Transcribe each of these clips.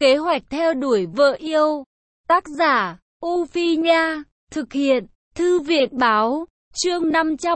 Kế hoạch theo đuổi vợ yêu. Tác giả, U Phi Nha. Thực hiện, Thư viện Báo. Chương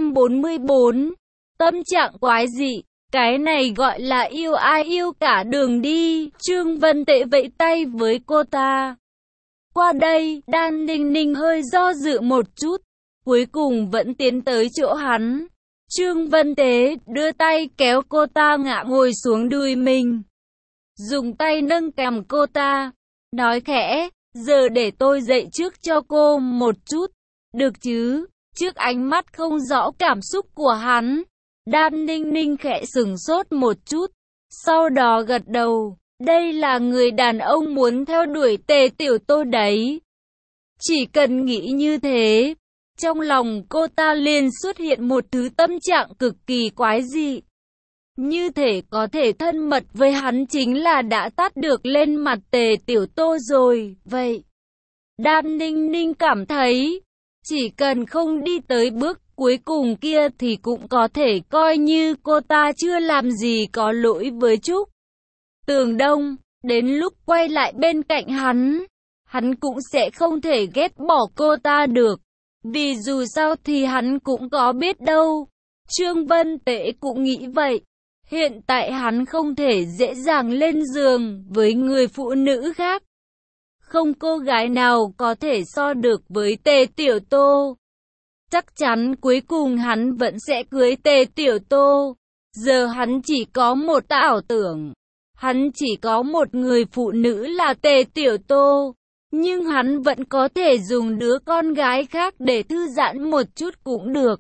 544. Tâm trạng quái dị. Cái này gọi là yêu ai yêu cả đường đi. Trương Vân Tệ vẫy tay với cô ta. Qua đây, Đan Ninh Ninh hơi do dự một chút. Cuối cùng vẫn tiến tới chỗ hắn. Trương Vân Tế đưa tay kéo cô ta ngã ngồi xuống đùi mình. Dùng tay nâng cằm cô ta. Nói khẽ, giờ để tôi dạy trước cho cô một chút. Được chứ? Trước ánh mắt không rõ cảm xúc của hắn, Đan Ninh Ninh khẽ sửng sốt một chút. Sau đó gật đầu. Đây là người đàn ông muốn theo đuổi Tề Tiểu Tô đấy. Chỉ cần nghĩ như thế, trong lòng cô ta liền xuất hiện một thứ tâm trạng cực kỳ quái dị. Như thể có thể thân mật với hắn chính là đã tát được lên mặt Tề Tiểu Tô rồi, vậy. Đan Ninh Ninh cảm thấy, chỉ cần không đi tới bước cuối cùng kia thì cũng có thể coi như cô ta chưa làm gì có lỗi với Trúc Tường Đông. Đến lúc quay lại bên cạnh hắn cũng sẽ không thể ghét bỏ cô ta được. Vì dù sao thì hắn cũng có biết đâu. Trương Vân Tệ cũng nghĩ vậy. Hiện tại hắn không thể dễ dàng lên giường với người phụ nữ khác. Không cô gái nào có thể so được với Tề Tiểu Tô. Chắc chắn cuối cùng hắn vẫn sẽ cưới Tề Tiểu Tô. Giờ hắn chỉ có một ảo tưởng. Hắn chỉ có một người phụ nữ là Tề Tiểu Tô. Nhưng hắn vẫn có thể dùng đứa con gái khác để thư giãn một chút cũng được.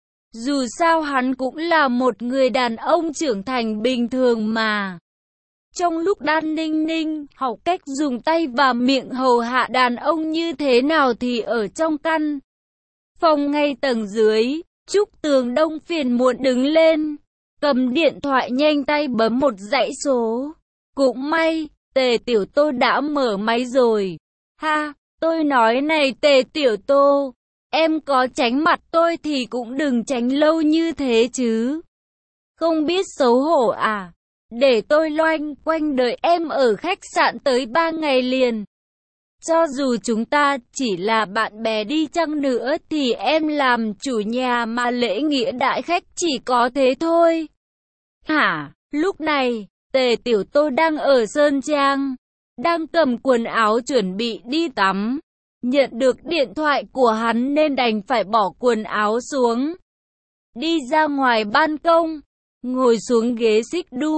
Dù sao hắn cũng là một người đàn ông trưởng thành bình thường mà. Trong lúc Đan Ninh Ninh học cách dùng tay và miệng hầu hạ đàn ông như thế nào thì ở trong căn phòng ngay tầng dưới, Trúc Tường Đông phiền muộn đứng lên, cầm điện thoại nhanh tay bấm một dãy số. Cũng may, Tề Tiểu Tô đã mở máy rồi. Ha, tôi nói này Tề Tiểu Tô, em có tránh mặt tôi thì cũng đừng tránh lâu như thế chứ. Không biết xấu hổ à? Để tôi loanh quanh đợi em ở khách sạn tới 3 ngày liền. Cho dù chúng ta chỉ là bạn bè đi chăng nữa thì em làm chủ nhà mà lễ nghĩa đại khách chỉ có thế thôi. Hả? Lúc này, Tề Tiểu Tô đang ở Sơn Trang, đang cầm quần áo chuẩn bị đi tắm. Nhận được điện thoại của hắn nên đành phải bỏ quần áo xuống. Đi ra ngoài ban công, ngồi xuống ghế xích đu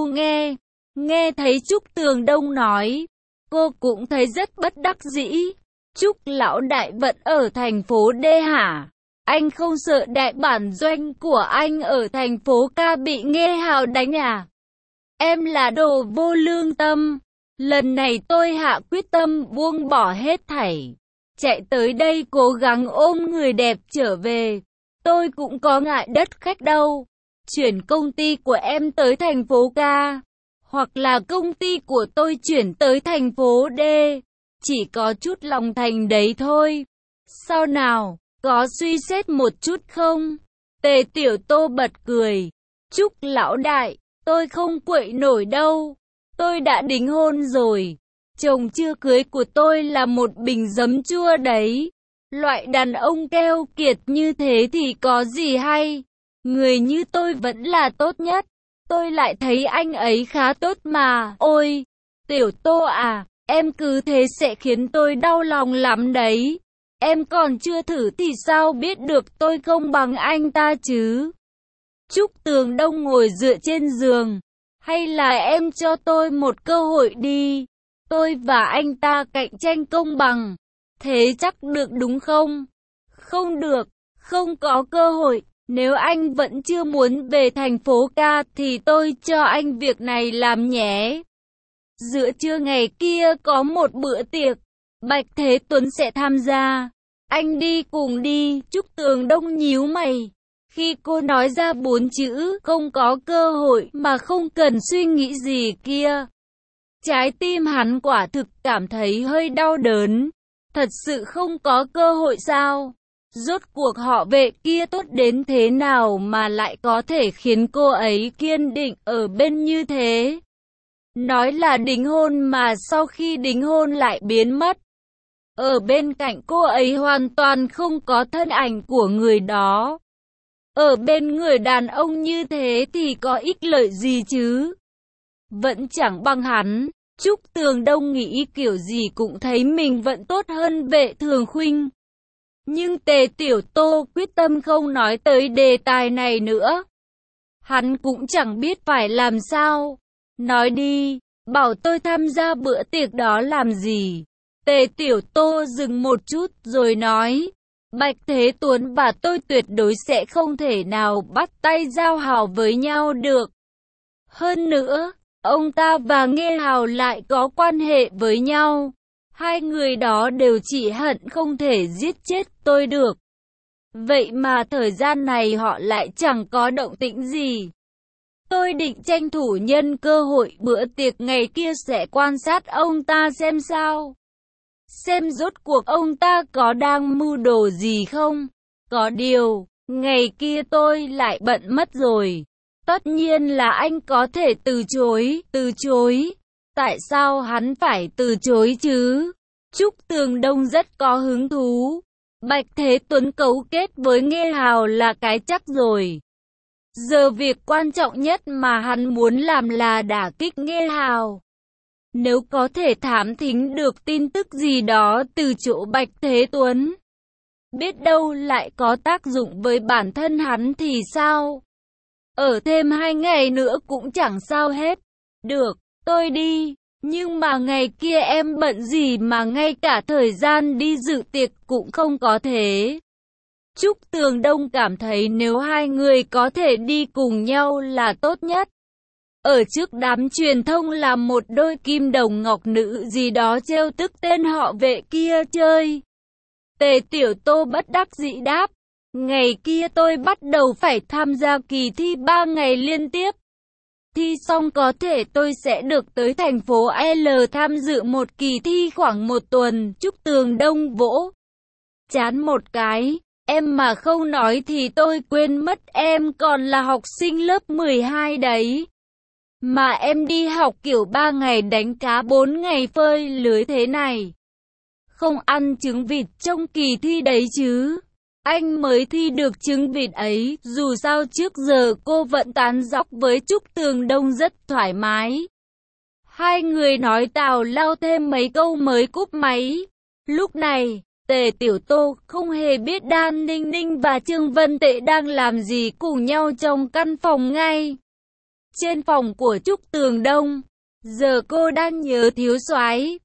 nghe thấy Trúc Tường Đông nói. Cô cũng thấy rất bất đắc dĩ. Trúc lão đại vẫn ở thành phố D hả? Anh không sợ đại bản doanh của anh ở thành phố Ca bị Nghê Hào đánh à? Em là đồ vô lương tâm. Lần này tôi hạ quyết tâm buông bỏ hết thảy. Chạy tới đây cố gắng ôm người đẹp trở về. Tôi cũng có ngại đất khách đâu. Chuyển công ty của em tới thành phố Ca. Hoặc là công ty của tôi chuyển tới thành phố D. Chỉ có chút lòng thành đấy thôi. Sao nào, có suy xét một chút không? Tề Tiểu Tô bật cười. Trúc lão đại, tôi không quậy nổi đâu. Tôi đã đính hôn rồi. Chồng chưa cưới của tôi là một bình giấm chua đấy. Loại đàn ông keo kiệt như thế thì có gì hay. Người như tôi vẫn là tốt nhất. Tôi lại thấy anh ấy khá tốt mà. Ôi, Tiểu Tô à, em cứ thế sẽ khiến tôi đau lòng lắm đấy. Em còn chưa thử thì sao biết được tôi không bằng anh ta chứ. Trúc Tường Đông ngồi dựa trên giường. Hay là em cho tôi một cơ hội đi. Tôi và anh ta cạnh tranh công bằng. Thế chắc được đúng không? Không được, không có cơ hội. Nếu anh vẫn chưa muốn về thành phố Ca thì tôi cho anh việc này làm nhé. Giữa trưa ngày kia có một bữa tiệc. Bạch Thế Tuấn sẽ tham gia. Anh đi cùng đi. Trúc Tường Đông nhíu mày. Khi cô nói ra 4 chữ không có cơ hội mà không cần suy nghĩ gì kia. Trái tim hắn quả thực cảm thấy hơi đau đớn. Thật sự không có cơ hội sao? Rốt cuộc họ Vệ kia tốt đến thế nào mà lại có thể khiến cô ấy kiên định ở bên như thế? Nói là đính hôn mà sau khi đính hôn lại biến mất. Ở bên cạnh cô ấy hoàn toàn không có thân ảnh của người đó. Ở bên người đàn ông như thế thì có ích lợi gì chứ? Vẫn chẳng bằng hắn. Trúc Tường Đông nghĩ kiểu gì cũng thấy mình vẫn tốt hơn Vệ Thường Khuynh. Nhưng Tề Tiểu Tô quyết tâm không nói tới đề tài này nữa. Hắn cũng chẳng biết phải làm sao. Nói đi, bảo tôi tham gia bữa tiệc đó làm gì? Tề Tiểu Tô dừng một chút rồi nói, Bạch Thế Tuấn và tôi tuyệt đối sẽ không thể nào bắt tay giao hảo với nhau được. Hơn nữa, ông ta và Nghê Hào lại có quan hệ với nhau. Hai người đó đều chỉ hận không thể giết chết tôi được. Vậy mà thời gian này họ lại chẳng có động tĩnh gì. Tôi định tranh thủ nhân cơ hội bữa tiệc ngày kia sẽ quan sát ông ta xem sao. Xem rốt cuộc ông ta có đang mưu đồ gì không? Có điều, ngày kia tôi lại bận mất rồi. Tất nhiên là anh có thể từ chối. Tại sao hắn phải từ chối chứ? Trúc Tường Đông rất có hứng thú. Bạch Thế Tuấn cấu kết với Nghê Hào là cái chắc rồi. Giờ việc quan trọng nhất mà hắn muốn làm là đả kích Nghê Hào. Nếu có thể thám thính được tin tức gì đó từ chỗ Bạch Thế Tuấn, biết đâu lại có tác dụng với bản thân hắn thì sao? Ở thêm 2 ngày nữa cũng chẳng sao hết. Được, tôi đi. Nhưng mà ngày kia em bận gì mà ngay cả thời gian đi dự tiệc cũng không có thế. Trúc Tường Đông cảm thấy nếu hai người có thể đi cùng nhau là tốt nhất. Ở trước đám truyền thông là một đôi kim đồng ngọc nữ gì đó trêu tức tên họ Vệ kia chơi. Tề Tiểu Tô bất đắc dĩ đáp. Ngày kia tôi bắt đầu phải tham gia kỳ thi 3 ngày liên tiếp. Thi xong có thể tôi sẽ được tới thành phố L tham dự một kỳ thi khoảng 1 tuần. Trúc Tường Đông vỗ chán một cái. Em mà không nói thì tôi quên mất em còn là học sinh lớp 12 đấy. Mà em đi học kiểu 3 ngày đánh cá 4 ngày phơi lưới thế này. Không ăn trứng vịt trong kỳ thi đấy chứ. Anh mới thi được trứng vịt ấy. Dù sao trước giờ cô vẫn tán dóc với Trúc Tường Đông rất thoải mái. Hai người nói tào lao thêm mấy câu mới cúp máy. Lúc này, Tề Tiểu Tô không hề biết Đan Ninh Ninh và Trương Vân Tệ đang làm gì cùng nhau trong căn phòng ngay. Trên phòng của Trúc Tường Đông, giờ cô đang nhớ Thiếu Soái.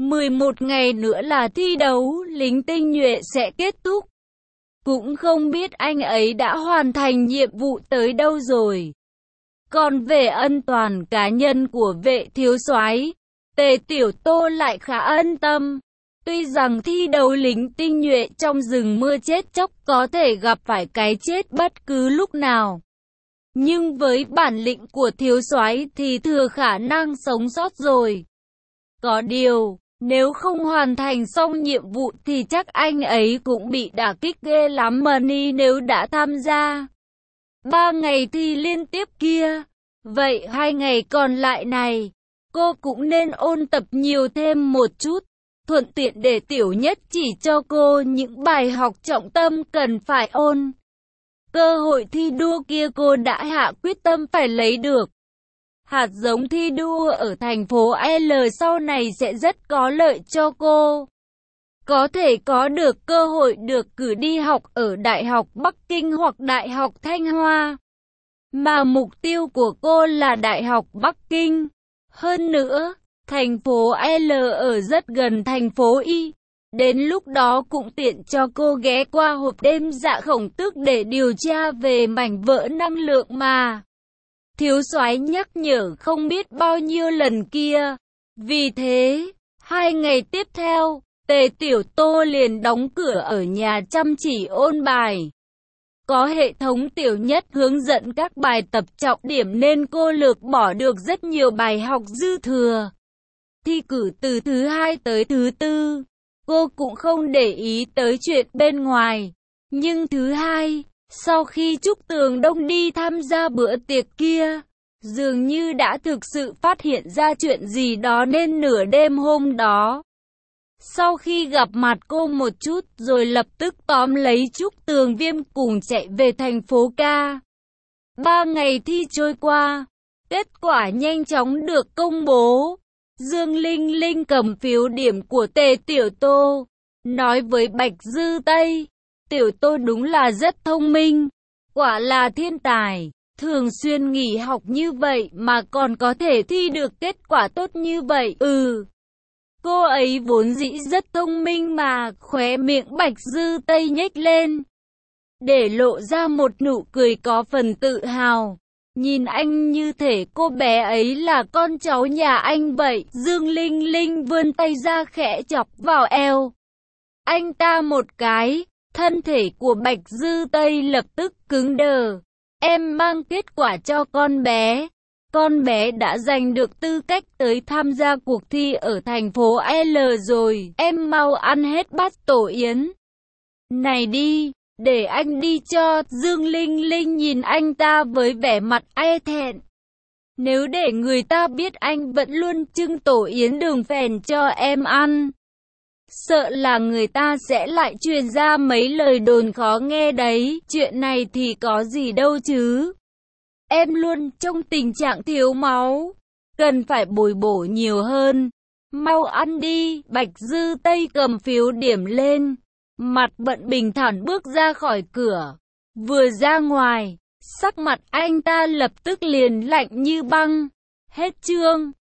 11 ngày nữa là thi đấu, lính tinh nhuệ sẽ kết thúc. Cũng không biết anh ấy đã hoàn thành nhiệm vụ tới đâu rồi. Còn về ân toàn cá nhân của Vệ Thiếu Soái, Tề Tiểu Tô lại khá an tâm. Tuy rằng thi đấu lính tinh nhuệ trong rừng mưa chết chóc có thể gặp phải cái chết bất cứ lúc nào. Nhưng với bản lĩnh của Thiếu Soái thì thừa khả năng sống sót rồi. Có điều, nếu không hoàn thành xong nhiệm vụ thì chắc anh ấy cũng bị đả kích ghê lắm Money nếu đã tham gia 3 ngày thi liên tiếp kia. Vậy 2 ngày còn lại này, cô cũng nên ôn tập nhiều thêm một chút. Thuận tiện để Tiểu Nhất chỉ cho cô những bài học trọng tâm cần phải ôn. Cơ hội thi đua kia cô đã hạ quyết tâm phải lấy được. Hạt giống thi đua ở thành phố L sau này sẽ rất có lợi cho cô. Có thể có được cơ hội được cử đi học ở Đại học Bắc Kinh hoặc Đại học Thanh Hoa. Mà mục tiêu của cô là Đại học Bắc Kinh. Hơn nữa, thành phố L ở rất gần thành phố Y. Đến lúc đó cũng tiện cho cô ghé qua hộp đêm Dạ Khổng Tước để điều tra về mảnh vỡ năng lượng mà Thiếu Soái nhắc nhở không biết bao nhiêu lần kia. Vì thế, 2 ngày tiếp theo, Tề Tiểu Tô liền đóng cửa ở nhà chăm chỉ ôn bài. Có hệ thống Tiểu Nhất hướng dẫn các bài tập trọng điểm nên cô lược bỏ được rất nhiều bài học dư thừa. Thi cử từ thứ 2 tới thứ 4, cô cũng không để ý tới chuyện bên ngoài. Nhưng thứ 2, sau khi Trúc Tường Đông đi tham gia bữa tiệc kia, Dường như đã thực sự phát hiện ra chuyện gì đó nên nửa đêm hôm đó, sau khi gặp mặt cô một chút rồi lập tức tóm lấy Trúc Tường Viêm cùng chạy về thành phố ca. 3 ngày thi trôi qua, kết quả nhanh chóng được công bố. Dương Linh Linh cầm phiếu điểm của Tề Tiểu Tô, nói với Bạch Dư Tây, Tiểu Tô đúng là rất thông minh, quả là thiên tài, thường xuyên nghỉ học như vậy mà còn có thể thi được kết quả tốt như vậy. Cô ấy vốn dĩ rất thông minh mà. Khóe miệng Bạch Dư Tây nhếch lên, để lộ ra một nụ cười có phần tự hào. Nhìn anh như thể cô bé ấy là con cháu nhà anh vậy. Dương Linh Linh vươn tay ra khẽ chọc vào eo anh ta một cái. Thân thể của Bạch Dư Tây lập tức cứng đờ. Em mang kết quả cho con bé. Con bé đã giành được tư cách tới tham gia cuộc thi ở thành phố L rồi. Em mau ăn hết bát tổ yến này đi, để anh đi cho. Dương Linh Linh nhìn anh ta với vẻ mặt e thẹn. Nếu để người ta biết anh vẫn luôn trưng tổ yến đường phèn cho em ăn, sợ là người ta sẽ lại truyền ra mấy lời đồn khó nghe đấy. Chuyện này thì có gì đâu chứ. Em luôn trong tình trạng thiếu máu, cần phải bồi bổ nhiều hơn. Mau ăn đi. Bạch Dư Tây cầm phiếu điểm lên, mặt bận bình thản bước ra khỏi cửa. Vừa ra ngoài, sắc mặt anh ta lập tức liền lạnh như băng. Hết chương.